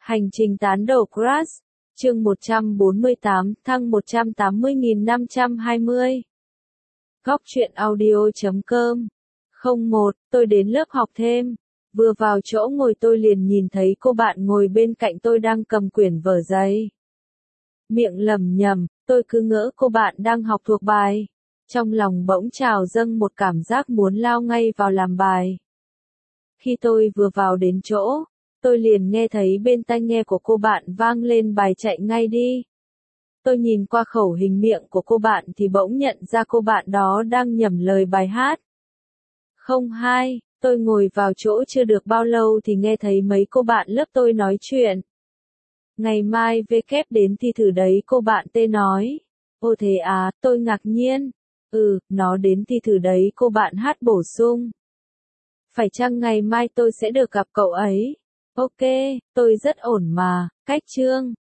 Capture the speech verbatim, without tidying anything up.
Hành trình tán đầu Crush, chương một trăm bốn mươi tám, thăng một trăm tám mươi nghìn năm trăm hai mươi. Góc truyện audio chấm com. không một, tôi đến lớp học thêm. Vừa vào chỗ ngồi tôi liền nhìn thấy cô bạn ngồi bên cạnh tôi đang cầm quyển vở giấy. Miệng lẩm nhẩm, tôi cứ ngỡ cô bạn đang học thuộc bài. Trong lòng bỗng trào dâng một cảm giác muốn lao ngay vào làm bài. Khi tôi vừa vào đến chỗ, tôi liền nghe thấy bên tai nghe của cô bạn vang lên bài chạy ngay đi. Tôi nhìn qua khẩu hình miệng của cô bạn thì bỗng nhận ra cô bạn đó đang nhẩm lời bài hát. Không hai, tôi ngồi vào chỗ chưa được bao lâu thì nghe thấy mấy cô bạn lớp tôi nói chuyện. Ngày mai V kép đến thi thử đấy, cô bạn T nói. Ồ thế à, tôi ngạc nhiên. Ừ, nó đến thi thử đấy, cô bạn H bổ sung. Phải chăng ngày mai tôi sẽ được gặp cậu ấy? Ok, tôi rất ổn mà, cách chương.